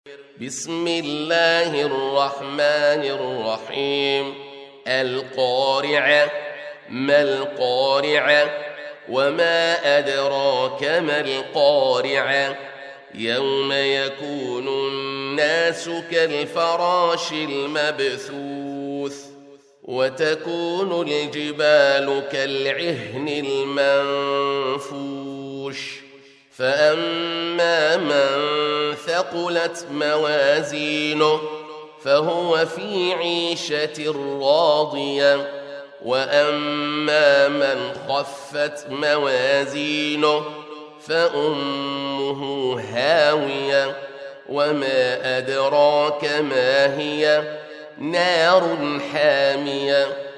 بسم الله الرحمن الرحيم. القارعة. ما القارعة؟ وما أدراك ما القارعة؟ يوم يكون الناس كالفراش المبثوث وتكون الجبال كالعهن المنفوش فأما من ثقلت موازينه فهو في عيشة راضية وأما من خفت موازينه فأمه هاوية وما أدراك ما هي نار حامية